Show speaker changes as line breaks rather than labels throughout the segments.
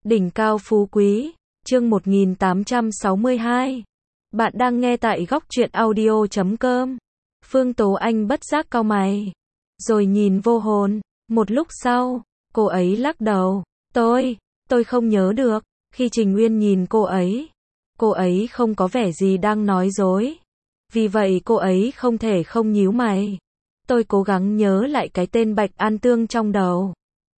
Đỉnh cao phú quý, chương 1862. Bạn đang nghe tại góc truyện audio.com. Phương Tố Anh bất giác cau mày, rồi nhìn vô hồn. Một lúc sau, cô ấy lắc đầu. Tôi không nhớ được. Khi Trình Uyên nhìn cô ấy không có vẻ gì đang nói dối. Vì vậy cô ấy không thể không nhíu mày. Tôi cố gắng nhớ lại cái tên Bạch An Tương trong đầu.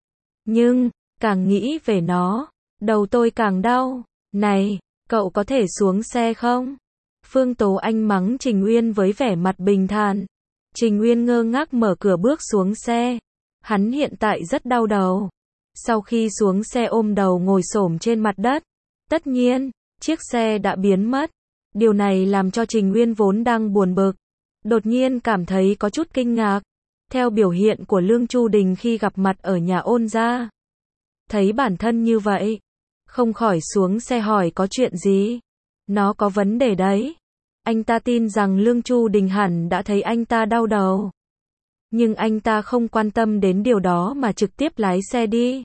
Nhưng, càng nghĩ về nó, đầu tôi càng đau. Này, cậu có thể xuống xe không? Phương Tố Anh mắng Trình Uyên với vẻ mặt bình thản. Trình Uyên ngơ ngác mở cửa bước xuống xe. Hắn hiện tại rất đau đầu. Sau khi xuống xe ôm đầu ngồi xổm trên mặt đất. Tất nhiên, chiếc xe đã biến mất. Điều này làm cho Trình Uyên vốn đang buồn bực, đột nhiên cảm thấy có chút kinh ngạc. Theo biểu hiện của Lương Chu Đình khi gặp mặt ở nhà Ôn gia, thấy bản thân như vậy, không khỏi xuống xe hỏi có chuyện gì. Nó có vấn đề đấy. Anh ta tin rằng Lương Chu Đình hẳn đã thấy anh ta đau đầu. Nhưng anh ta không quan tâm đến điều đó mà trực tiếp lái xe đi.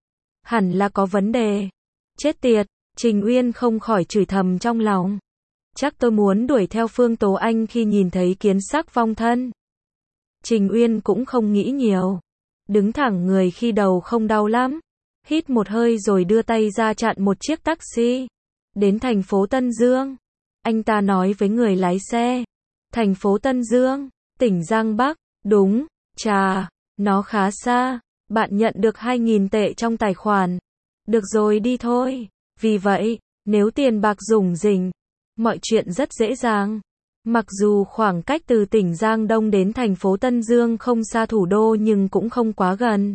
Hẳn là có vấn đề. Chết tiệt, Trình Uyên không khỏi chửi thầm trong lòng. Chắc tôi muốn đuổi theo Phương Tố Anh khi nhìn thấy kiến sắc vong thân. Trình Uyên cũng không nghĩ nhiều. Đứng thẳng người khi đầu không đau lắm. Hít một hơi rồi đưa tay ra chặn một chiếc taxi. Đến thành phố Tân Dương. Anh ta nói với người lái xe. Thành phố Tân Dương, tỉnh Giang Bắc. Đúng, chà, nó khá xa. Bạn nhận được 2.000 tệ trong tài khoản. Được rồi đi thôi. Vì vậy, nếu tiền bạc rủng rỉnh, mọi chuyện rất dễ dàng. Mặc dù khoảng cách từ tỉnh Giang Đông đến thành phố Tân Dương không xa thủ đô nhưng cũng không quá gần.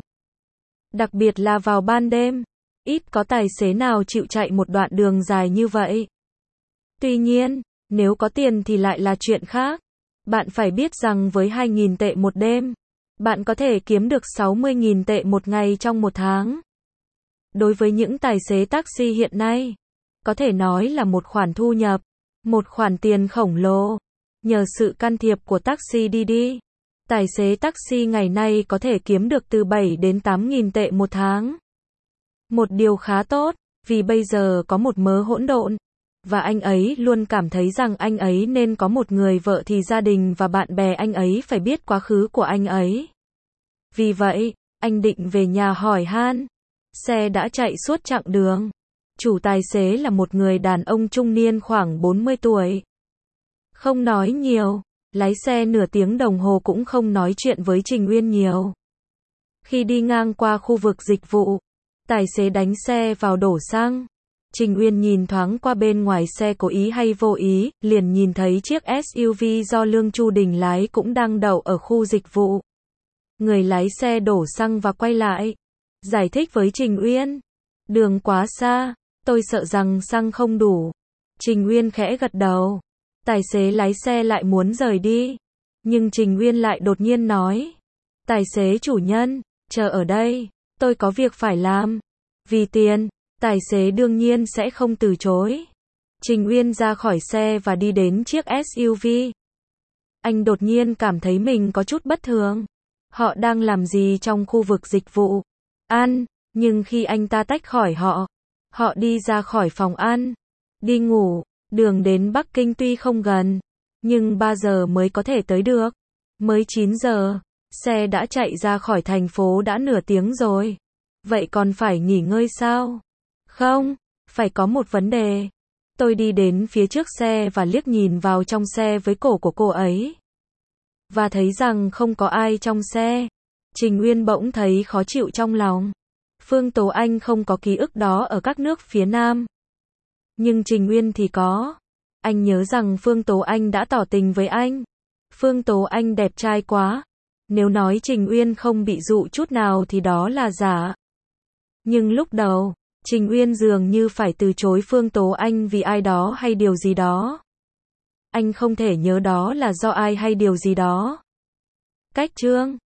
Đặc biệt là vào ban đêm, ít có tài xế nào chịu chạy một đoạn đường dài như vậy. Tuy nhiên, nếu có tiền thì lại là chuyện khác. Bạn phải biết rằng với 2.000 tệ một đêm, bạn có thể kiếm được 60.000 tệ một ngày trong một tháng. Đối với những tài xế taxi hiện nay, có thể nói là một khoản thu nhập, một khoản tiền khổng lồ. Nhờ sự can thiệp của taxi Didi, tài xế taxi ngày nay có thể kiếm được từ 7 đến 8.000 tệ một tháng. Một điều khá tốt, vì bây giờ có một mớ hỗn độn, và anh ấy luôn cảm thấy rằng anh ấy nên có một người vợ thì gia đình và bạn bè anh ấy phải biết quá khứ của anh ấy. Vì vậy, anh định về nhà hỏi han. Xe đã chạy suốt chặng đường. Chủ tài xế là một người đàn ông trung niên khoảng 40 tuổi. Không nói nhiều, lái xe nửa tiếng đồng hồ cũng không nói chuyện với Trình Uyên nhiều. Khi đi ngang qua khu vực dịch vụ, tài xế đánh xe vào đổ xăng. Trình Uyên nhìn thoáng qua bên ngoài xe cố ý hay vô ý, liền nhìn thấy chiếc SUV do Lương Chu Đình lái cũng đang đậu ở khu dịch vụ. Người lái xe đổ xăng và quay lại, giải thích với Trình Uyên. Đường quá xa, tôi sợ rằng xăng không đủ. Trình Uyên khẽ gật đầu. Tài xế lái xe lại muốn rời đi. Nhưng Trình Uyên lại đột nhiên nói. Tài xế chủ nhân, chờ ở đây, tôi có việc phải làm. Vì tiền, tài xế đương nhiên sẽ không từ chối. Trình Uyên ra khỏi xe và đi đến chiếc SUV. Anh đột nhiên cảm thấy mình có chút bất thường. Họ đang làm gì trong khu vực dịch vụ? Ăn, nhưng khi anh ta tách khỏi họ, họ đi ra khỏi phòng ăn, đi ngủ. Đường đến Bắc Kinh tuy không gần, nhưng 3 giờ mới có thể tới được. Mới 9 giờ, xe đã chạy ra khỏi thành phố đã nửa tiếng rồi. Vậy còn phải nghỉ ngơi sao? Không, phải có một vấn đề. Tôi đi đến phía trước xe và liếc nhìn vào trong xe với cổ của cô ấy. Và thấy rằng không có ai trong xe. Trình Uyên bỗng thấy khó chịu trong lòng. Phương Tố Anh không có ký ức đó ở các nước phía Nam. Nhưng Trình Uyên thì có. Anh nhớ rằng Phương Tố Anh đã tỏ tình với anh. Phương Tố Anh đẹp trai quá. Nếu nói Trình Uyên không bị dụ chút nào thì đó là giả. Nhưng lúc đầu, Trình Uyên dường như phải từ chối Phương Tố Anh vì ai đó hay điều gì đó. Anh không thể nhớ đó là do ai hay điều gì đó. Cách chương